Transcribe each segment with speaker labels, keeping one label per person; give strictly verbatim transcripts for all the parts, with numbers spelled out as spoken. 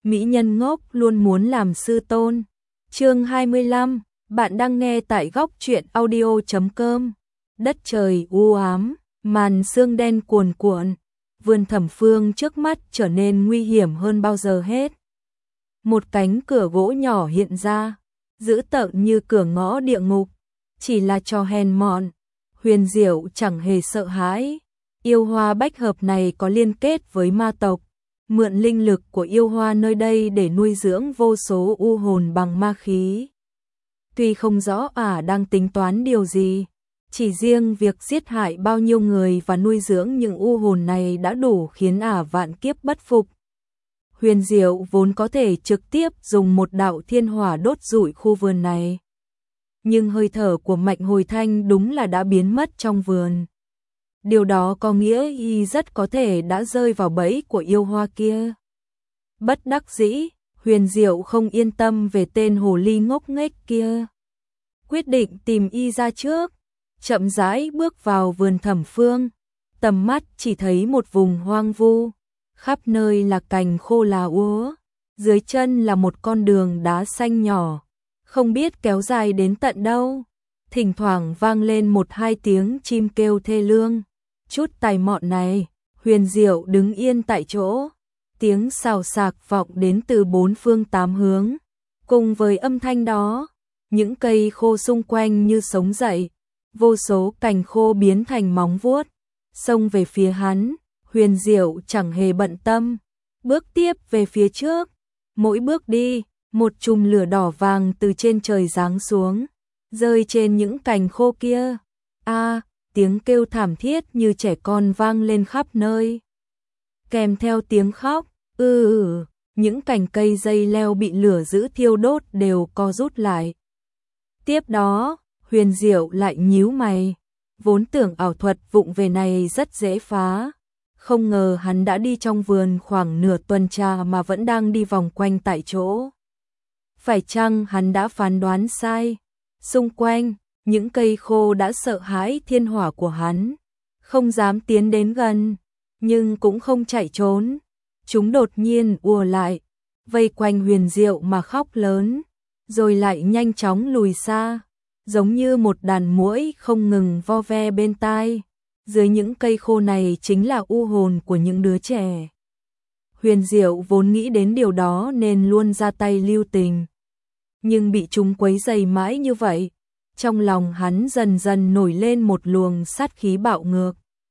Speaker 1: mỹ nhân ngốc luôn muốn làm sư tôn. Chương hai mươi lăm, bạn đang nghe tại góc truyện audio chấm com. Đất trời u ám, màn sương đen cuồn cuộn, vườn Thẩm Phương trước mắt trở nên nguy hiểm hơn bao giờ hết. Một cánh cửa gỗ nhỏ hiện ra, dữ tợn như cửa ngõ địa ngục, chỉ là trò hèn mọn. Huyền Diệu chẳng hề sợ hãi. Yêu hoa bách hợp này có liên kết với ma tộc, mượn linh lực của yêu hoa nơi đây để nuôi dưỡng vô số u hồn bằng ma khí. Tuy không rõ ả đang tính toán điều gì, chỉ riêng việc giết hại bao nhiêu người và nuôi dưỡng những u hồn này đã đủ khiến ả vạn kiếp bất phục. Huyền Diệu vốn có thể trực tiếp dùng một đạo thiên hỏa đốt rụi khu vườn này, nhưng hơi thở của Mạnh Hồi Thanh đúng là đã biến mất trong vườn. Điều đó có nghĩa y rất có thể đã rơi vào bẫy của yêu hoa kia. Bất đắc dĩ, Huyền Diệu không yên tâm về tên hồ ly ngốc nghếch kia, quyết định tìm y ra trước. Chậm rãi bước vào vườn Thẩm Phương, tầm mắt chỉ thấy một vùng hoang vu, khắp nơi là cành khô là úa, dưới chân là một con đường đá xanh nhỏ, không biết kéo dài đến tận đâu. Thỉnh thoảng vang lên một hai tiếng chim kêu thê lương. Chút tài mọn này, Huyền Diệu đứng yên tại chỗ, tiếng xào xạc vọng đến từ bốn phương tám hướng. Cùng với âm thanh đó, những cây khô xung quanh như sống dậy, vô số cành khô biến thành móng vuốt, xông về phía hắn. Huyền Diệu chẳng hề bận tâm, bước tiếp về phía trước. Mỗi bước đi, một chùm lửa đỏ vàng từ trên trời giáng xuống, rơi trên những cành khô kia. A, tiếng kêu thảm thiết như trẻ con vang lên khắp nơi, kèm theo tiếng khóc. Ừ, ừ, những cành cây dây leo bị lửa giữ thiêu đốt đều co rút lại. Tiếp đó, Huyền Diệu lại nhíu mày, vốn tưởng ảo thuật vụng về này rất dễ phá, không ngờ hắn đã đi trong vườn khoảng nửa tuần trà mà vẫn đang đi vòng quanh tại chỗ. Phải chăng hắn đã phán đoán sai? Xung quanh, những cây khô đã sợ hãi thiên hỏa của hắn, không dám tiến đến gần, nhưng cũng không chạy trốn. Chúng đột nhiên ùa lại, vây quanh Huyền Diệu mà khóc lớn, rồi lại nhanh chóng lùi xa, giống như một đàn muỗi không ngừng vo ve bên tai. Dưới những cây khô này chính là u hồn của những đứa trẻ. Huyền Diệu vốn nghĩ đến điều đó nên luôn ra tay lưu tình, nhưng bị chúng quấy rầy mãi như vậy, trong lòng hắn dần dần nổi lên một luồng sát khí bạo ngược.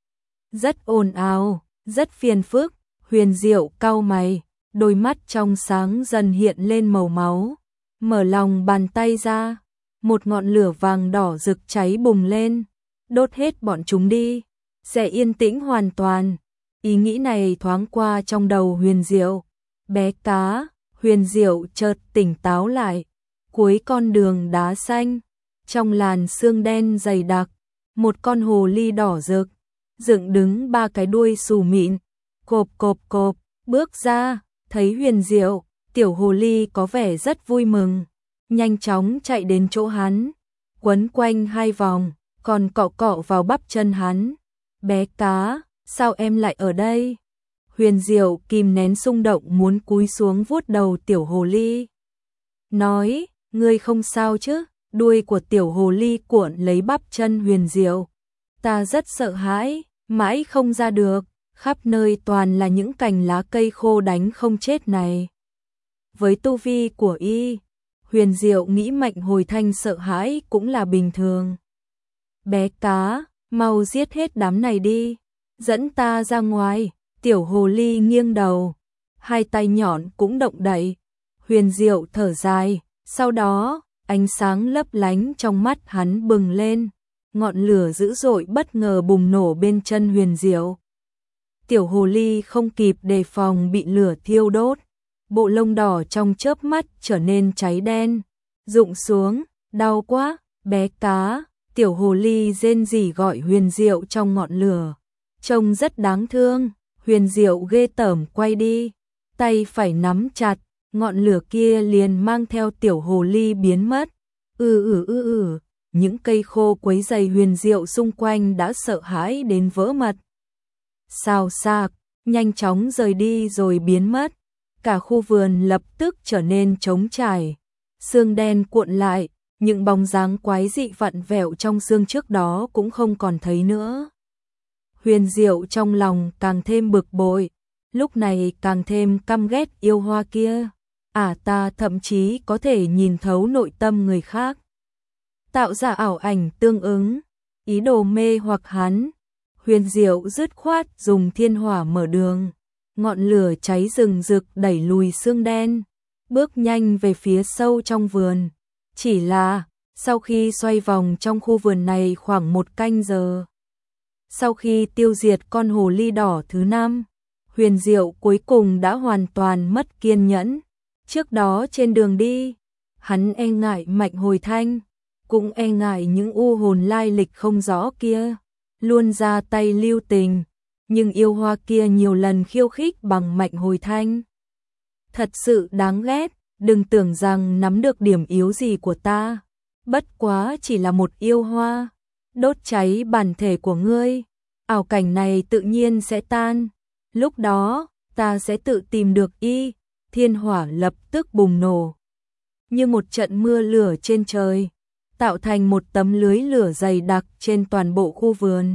Speaker 1: Rất ồn ào, rất phiền phức. Huyền Diệu cau mày, đôi mắt trong sáng dần hiện lên màu máu, mở lòng bàn tay ra, một ngọn lửa vàng đỏ rực cháy bùng lên, đốt hết bọn chúng đi, sẽ yên tĩnh hoàn toàn. Ý nghĩ này thoáng qua trong đầu Huyền Diệu. Bé cá, Huyền Diệu chợt tỉnh táo lại. Cuối con đường đá xanh, trong làn sương đen dày đặc, một con hồ ly đỏ rực, dựng đứng ba cái đuôi xù mịn, cộp cộp cộp, bước ra. Thấy Huyền Diệu, tiểu hồ ly có vẻ rất vui mừng, nhanh chóng chạy đến chỗ hắn, quấn quanh hai vòng, còn cọ cọ vào bắp chân hắn. Bé cá, sao em lại ở đây? Huyền Diệu kìm nén xung động muốn cúi xuống vuốt đầu tiểu hồ ly, nói, ngươi không sao chứ? Đuôi của tiểu hồ ly cuộn lấy bắp chân Huyền Diệu. Ta rất sợ hãi, mãi không ra được, khắp nơi toàn là những cành lá cây khô đánh không chết này. Với tu vi của y, Huyền Diệu nghĩ Mạnh Hồi Thanh sợ hãi cũng là bình thường. Bé cá, mau giết hết đám này đi, dẫn ta ra ngoài. Tiểu hồ ly nghiêng đầu, hai tay nhọn cũng động đậy. Huyền Diệu thở dài, sau đó, ánh sáng lấp lánh trong mắt hắn bừng lên, ngọn lửa dữ dội bất ngờ bùng nổ bên chân Huyền Diệu. Tiểu hồ ly không kịp đề phòng bị lửa thiêu đốt, bộ lông đỏ trong chớp mắt trở nên cháy đen, rụng xuống, đau quá. Bé cá, tiểu hồ ly rên rỉ gọi Huyền Diệu trong ngọn lửa, trông rất đáng thương. Huyền Diệu ghê tởm quay đi, tay phải nắm chặt, ngọn lửa kia liền mang theo tiểu hồ ly biến mất. Ừ ừ ừ ừ, những cây khô quấy rầy Huyền Diệu xung quanh đã sợ hãi đến vỡ mật. Xào xạc, nhanh chóng rời đi rồi biến mất. cả khu vườn lập tức trở nên trống trải, sương đen cuộn lại, những bóng dáng quái dị vặn vẹo trong sương trước đó cũng không còn thấy nữa. Huyền Diệu trong lòng càng thêm bực bội, lúc này càng thêm căm ghét yêu hoa kia. À ta thậm chí có thể nhìn thấu nội tâm người khác, tạo ra ảo ảnh tương ứng, ý đồ mê hoặc hắn. Huyền Diệu dứt khoát dùng thiên hỏa mở đường, ngọn lửa cháy rừng rực đẩy lùi sương đen, bước nhanh về phía sâu trong vườn. Chỉ là, sau khi xoay vòng trong khu vườn này khoảng một canh giờ, sau khi tiêu diệt con hồ ly đỏ thứ năm, Huyền Diệu cuối cùng đã hoàn toàn mất kiên nhẫn. Trước đó trên đường đi, hắn e ngại Mạnh Hồi Thanh, cũng e ngại những u hồn lai lịch không rõ kia, luôn ra tay lưu tình, nhưng yêu hoa kia nhiều lần khiêu khích bằng Mạnh Hồi Thanh. Thật sự đáng ghét, đừng tưởng rằng nắm được điểm yếu gì của ta, bất quá chỉ là một yêu hoa, đốt cháy bản thể của ngươi, ảo cảnh này tự nhiên sẽ tan, lúc đó ta sẽ tự tìm được y. Thiên hỏa lập tức bùng nổ, như một trận mưa lửa trên trời, tạo thành một tấm lưới lửa dày đặc trên toàn bộ khu vườn.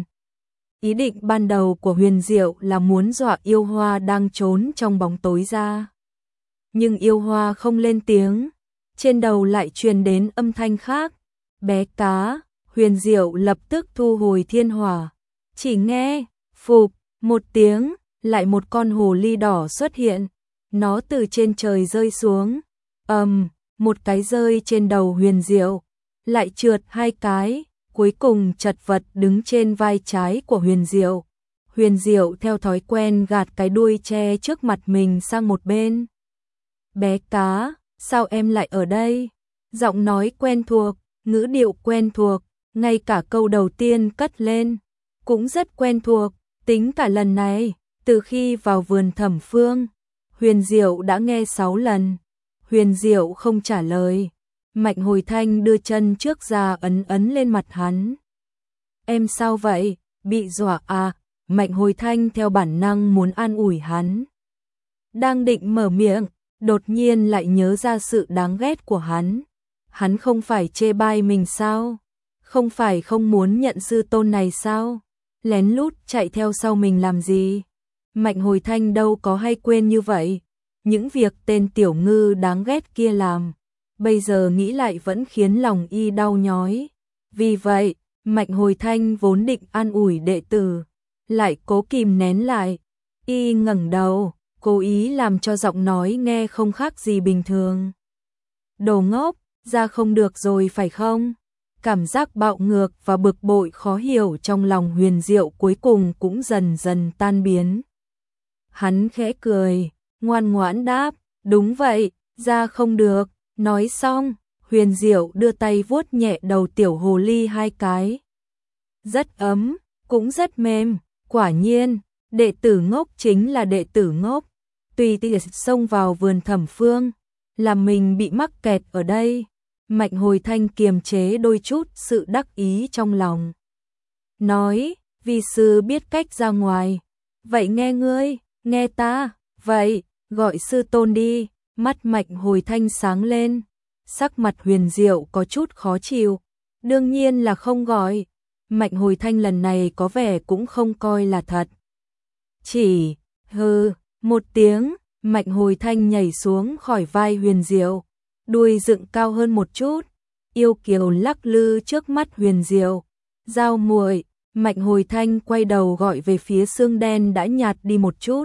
Speaker 1: Ý định ban đầu của Huyền Diệu là muốn dọa yêu hoa đang trốn trong bóng tối ra. Nhưng yêu hoa không lên tiếng, trên đầu lại truyền đến âm thanh khác. Bé cá, Huyền Diệu lập tức thu hồi thiên hỏa. Chỉ nghe, phụp, một tiếng, lại một con hồ ly đỏ xuất hiện. Nó từ trên trời rơi xuống, ầm, um, một cái rơi trên đầu Huyền Diệu, lại trượt hai cái, cuối cùng chật vật đứng trên vai trái của Huyền Diệu. Huyền Diệu theo thói quen gạt cái đuôi che trước mặt mình sang một bên. Bé cá, sao em lại ở đây? Giọng nói quen thuộc, ngữ điệu quen thuộc, ngay cả câu đầu tiên cất lên, cũng rất quen thuộc, tính cả lần này, từ khi vào vườn Thẩm Phương. Huyền Diệu đã nghe sáu lần. Huyền Diệu không trả lời. Mạnh Hồi Thanh đưa chân trước ra ấn ấn lên mặt hắn. Em sao vậy? Bị dọa à? Mạnh Hồi Thanh theo bản năng muốn an ủi hắn. Đang định mở miệng, đột nhiên lại nhớ ra sự đáng ghét của hắn. Hắn không phải chê bai mình sao? Không phải không muốn nhận sư tôn này sao? Lén lút chạy theo sau mình làm gì? Mạnh Hồi Thanh đâu có hay quên như vậy. Những việc tên tiểu ngư đáng ghét kia làm, bây giờ nghĩ lại vẫn khiến lòng y đau nhói. Vì vậy, Mạnh Hồi Thanh vốn định an ủi đệ tử, lại cố kìm nén lại. Y ngẩng đầu, cố ý làm cho giọng nói nghe không khác gì bình thường. Đồ ngốc, ra không được rồi phải không? Cảm giác bạo ngược và bực bội khó hiểu trong lòng Huyền Diệu cuối cùng cũng dần dần tan biến. Hắn khẽ cười, ngoan ngoãn đáp, đúng vậy, ra không được. Nói xong, Huyền Diệu đưa tay vuốt nhẹ đầu tiểu hồ ly hai cái. Rất ấm, cũng rất mềm, quả nhiên, đệ tử ngốc chính là đệ tử ngốc. Tùy tiện xông vào vườn Thẩm Phương, làm mình bị mắc kẹt ở đây. Mạnh Hồi Thanh kiềm chế đôi chút sự đắc ý trong lòng. Nói, vi sư biết cách ra ngoài. Vậy nghe ngươi, nghe ta, vậy, gọi sư tôn đi. Mắt Mạnh Hồi Thanh sáng lên, sắc mặt Huyền Diệu có chút khó chịu. Đương nhiên là không gọi. Mạnh Hồi Thanh lần này có vẻ cũng không coi là thật. Chỉ, hừ, một tiếng, Mạnh Hồi Thanh nhảy xuống khỏi vai Huyền Diệu, đuôi dựng cao hơn một chút, yêu kiều lắc lư trước mắt Huyền Diệu. Giao muội, Mạnh Hồi Thanh quay đầu gọi về phía xương đen đã nhạt đi một chút.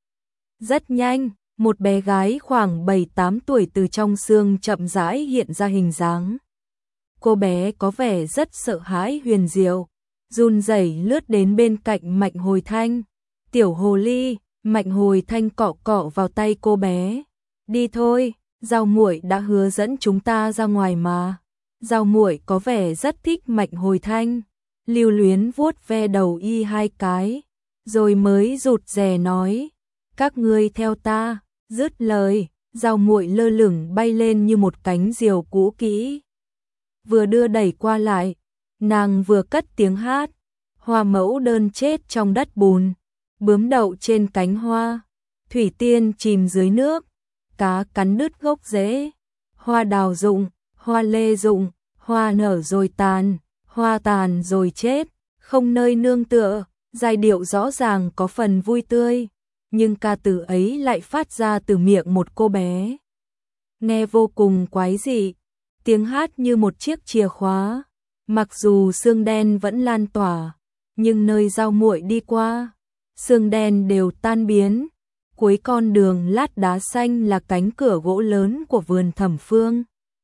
Speaker 1: Rất nhanh, một bé gái khoảng bảy tám tuổi từ trong xương chậm rãi hiện ra hình dáng. Cô bé có vẻ rất sợ hãi Huyền Diệu, run rẩy lướt đến bên cạnh Mạnh Hồi Thanh. Tiểu hồ ly, Mạnh Hồi Thanh cọ cọ vào tay cô bé. Đi thôi, Giao muội đã hứa dẫn chúng ta ra ngoài mà. Giao muội có vẻ rất thích Mạnh Hồi Thanh, lưu luyến vuốt ve đầu y hai cái, rồi mới rụt rè nói, các ngươi theo ta. Dứt lời, Giao muội lơ lửng bay lên như một cánh diều cũ kỹ. Vừa đưa đẩy qua lại, nàng vừa cất tiếng hát, hoa mẫu đơn chết trong đất bùn, bướm đậu trên cánh hoa, thủy tiên chìm dưới nước, cá cắn đứt gốc rễ. Hoa đào rụng, hoa lê rụng, hoa nở rồi tàn, hoa tàn rồi chết, không nơi nương tựa, giai điệu rõ ràng có phần vui tươi, nhưng ca từ ấy lại phát ra từ miệng một cô bé. Nghe vô cùng quái dị, tiếng hát như một chiếc chìa khóa, mặc dù sương đen vẫn lan tỏa, nhưng nơi Dao Muội đi qua, sương đen đều tan biến. Cuối con đường lát đá xanh là cánh cửa gỗ lớn của vườn Thẩm Phương.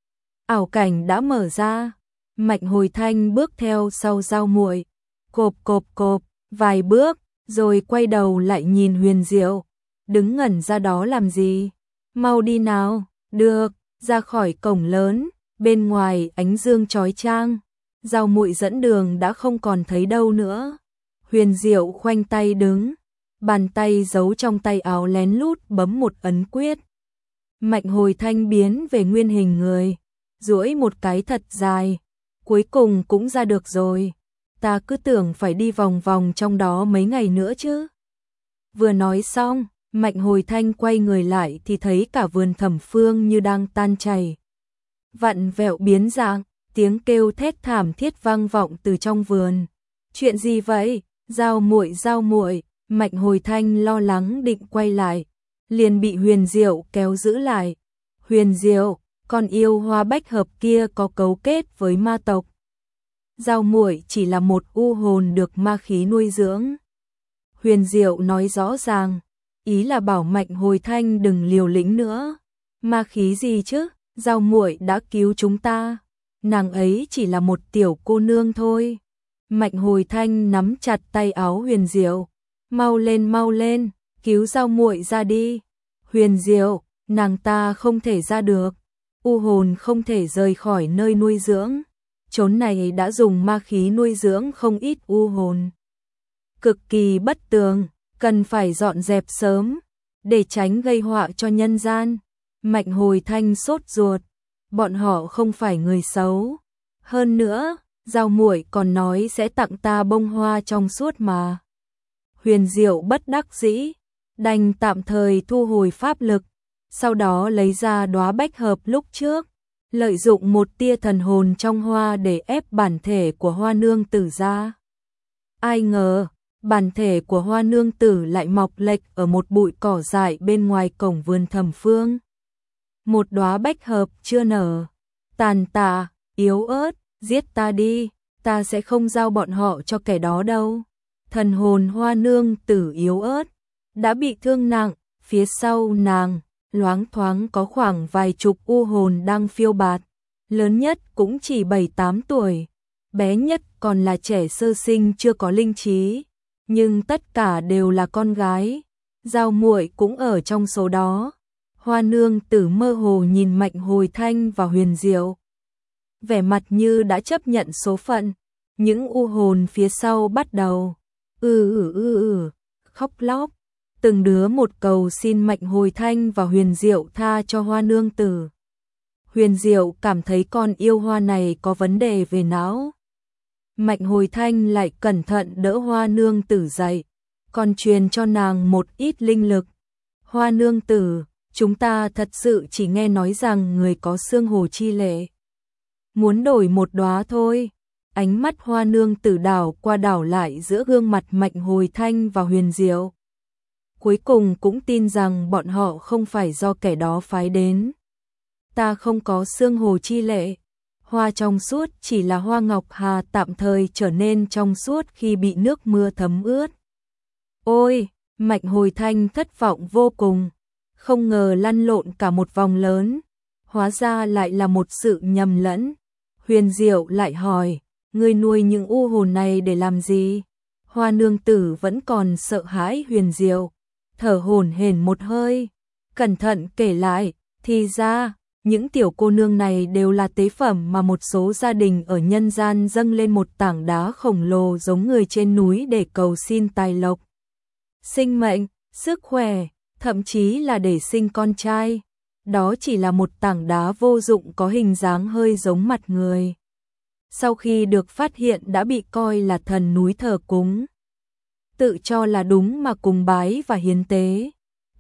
Speaker 1: Ảo cảnh đã mở ra, Mạnh Hồi Thanh bước theo sau Dao Muội, cộp cộp cộp, vài bước, rồi quay đầu lại nhìn Huyền Diệu, đứng ngẩn ra đó làm gì? Mau đi nào, được, ra khỏi cổng lớn, bên ngoài ánh dương chói chang, Dao Muội dẫn đường đã không còn thấy đâu nữa. Huyền Diệu khoanh tay đứng, bàn tay giấu trong tay áo lén lút bấm một ấn quyết. Mạnh Hồi Thanh biến về nguyên hình người, duỗi một cái thật dài, cuối cùng cũng ra được rồi. Ta cứ tưởng phải đi vòng vòng trong đó mấy ngày nữa chứ. Vừa nói xong, Mạnh Hồi Thanh quay người lại thì thấy cả vườn Thẩm Phương như đang tan chảy. Vặn vẹo biến dạng, tiếng kêu thét thảm thiết vang vọng từ trong vườn. Chuyện gì vậy? Dao Muội, Dao Muội, Mạnh Hồi Thanh lo lắng định quay lại, liền bị Huyền Diệu kéo giữ lại. Huyền Diệu, con yêu hoa bách hợp kia có cấu kết với ma tộc. Dao Muội chỉ là một u hồn được ma khí nuôi dưỡng. Huyền Diệu nói rõ ràng, ý là bảo Mạnh Hồi Thanh đừng liều lĩnh nữa. Ma khí gì chứ? Dao Muội đã cứu chúng ta, nàng ấy chỉ là một tiểu cô nương thôi. Mạnh Hồi Thanh nắm chặt tay áo Huyền Diệu, mau lên mau lên, cứu Dao Muội ra đi. Huyền Diệu, nàng ta không thể ra được, u hồn không thể rời khỏi nơi nuôi dưỡng. Chốn này đã dùng ma khí nuôi dưỡng không ít u hồn. Cực kỳ bất tường, cần phải dọn dẹp sớm, để tránh gây họa cho nhân gian. Mạnh Hồi Thanh sốt ruột, bọn họ không phải người xấu. Hơn nữa, Dao Muội còn nói sẽ tặng ta bông hoa trong suốt mà. Huyền Diệu bất đắc dĩ, đành tạm thời thu hồi pháp lực, sau đó lấy ra đóa bách hợp lúc trước, lợi dụng một tia thần hồn trong hoa để ép bản thể của Hoa Nương Tử ra. Ai ngờ, bản thể của Hoa Nương Tử lại mọc lệch ở một bụi cỏ dại bên ngoài cổng vườn Thẩm Phương. Một đóa bách hợp chưa nở, tàn tạ, yếu ớt, giết ta đi, ta sẽ không giao bọn họ cho kẻ đó đâu. Thần hồn Hoa Nương Tử yếu ớt, đã bị thương nặng, phía sau nàng, loáng thoáng có khoảng vài chục u hồn đang phiêu bạt, lớn nhất cũng chỉ bảy tám tuổi, bé nhất còn là trẻ sơ sinh chưa có linh trí, nhưng tất cả đều là con gái. Dao Muội cũng ở trong số đó. Hoa Nương Tử mơ hồ nhìn Mạnh Hồi Thanh và Huyền Diệu, vẻ mặt như đã chấp nhận số phận. Những u hồn phía sau bắt đầu ừ ừ ừ ừ khóc lóc, từng đứa một cầu xin Mạnh Hồi Thanh và Huyền Diệu tha cho Hoa Nương Tử. Huyền Diệu cảm thấy con yêu hoa này có vấn đề về não. Mạnh Hồi Thanh lại cẩn thận đỡ Hoa Nương Tử dậy, còn truyền cho nàng một ít linh lực. Hoa Nương Tử, chúng ta thật sự chỉ nghe nói rằng người có xương hồ chi lệ. Muốn đổi một đóa thôi. Ánh mắt Hoa Nương Tử đảo qua đảo lại giữa gương mặt Mạnh Hồi Thanh và Huyền Diệu. Cuối cùng cũng tin rằng bọn họ không phải do kẻ đó phái đến. Ta không có xương hồ chi lệ. Hoa trong suốt chỉ là hoa ngọc hà tạm thời trở nên trong suốt khi bị nước mưa thấm ướt. Ôi, Mạnh Hồi Thanh thất vọng vô cùng. Không ngờ lăn lộn cả một vòng lớn, hóa ra lại là một sự nhầm lẫn. Huyền Diệu lại hỏi, ngươi nuôi những u hồn này để làm gì? Hoa Nương Tử vẫn còn sợ hãi Huyền Diệu, thở hổn hển một hơi, cẩn thận kể lại, thì ra, những tiểu cô nương này đều là tế phẩm mà một số gia đình ở nhân gian dâng lên một tảng đá khổng lồ giống người trên núi để cầu xin tài lộc, sinh mệnh, sức khỏe, thậm chí là để sinh con trai. Đó chỉ là một tảng đá vô dụng có hình dáng hơi giống mặt người. Sau khi được phát hiện đã bị coi là thần núi thờ cúng. Tự cho là đúng mà cùng bái và hiến tế.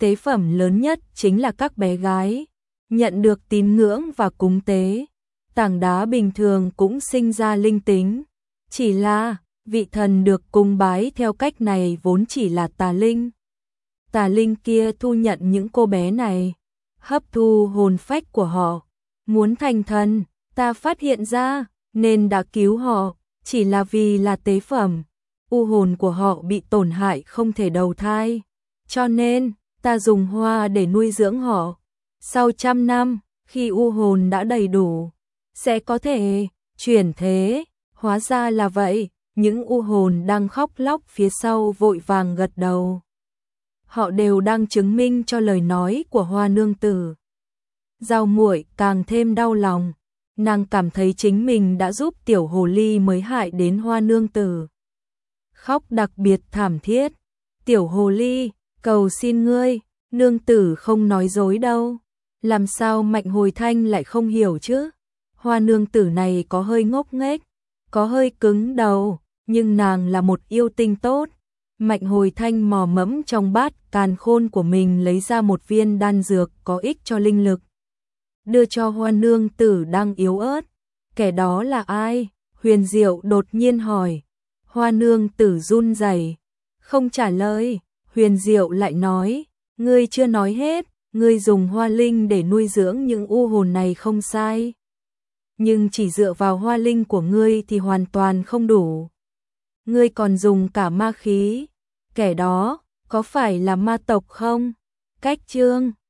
Speaker 1: tế phẩm lớn nhất chính là các bé gái, nhận được tín ngưỡng và cúng tế. Tảng đá bình thường cũng sinh ra linh tính, chỉ là vị thần được cung bái theo cách này vốn chỉ là tà linh. Tà linh kia thu nhận những cô bé này, hấp thu hồn phách của họ, muốn thành thần. Ta phát hiện ra nên đã cứu họ, chỉ là vì là tế phẩm. U hồn của họ bị tổn hại không thể đầu thai, cho nên ta dùng hoa để nuôi dưỡng họ. Sau trăm năm, khi u hồn đã đầy đủ, sẽ có thể chuyển thế. Hóa ra là vậy. Những u hồn đang khóc lóc phía sau vội vàng gật đầu. Họ đều đang chứng minh cho lời nói của Hoa nương tử. Giao Muội càng thêm đau lòng, nàng cảm thấy chính mình đã giúp tiểu hồ ly mới hại đến Hoa nương tử. Khóc đặc biệt thảm thiết. Tiểu hồ ly, cầu xin ngươi, nương tử không nói dối đâu. Làm sao Mạnh Hồi Thanh lại không hiểu chứ? Hoa nương tử này có hơi ngốc nghếch, có hơi cứng đầu, nhưng nàng là một yêu tinh tốt. Mạnh Hồi Thanh mò mẫm trong bát càn khôn của mình lấy ra một viên đan dược có ích cho linh lực, đưa cho Hoa nương tử đang yếu ớt. Kẻ đó là ai? Huyền Diệu đột nhiên hỏi. Hoa nương tử run rẩy, không trả lời. Huyền Diệu lại nói, ngươi chưa nói hết, ngươi dùng hoa linh để nuôi dưỡng những u hồn này không sai. Nhưng chỉ dựa vào hoa linh của ngươi thì hoàn toàn không đủ. Ngươi còn dùng cả ma khí. Kẻ đó, có phải là ma tộc không? Cách chương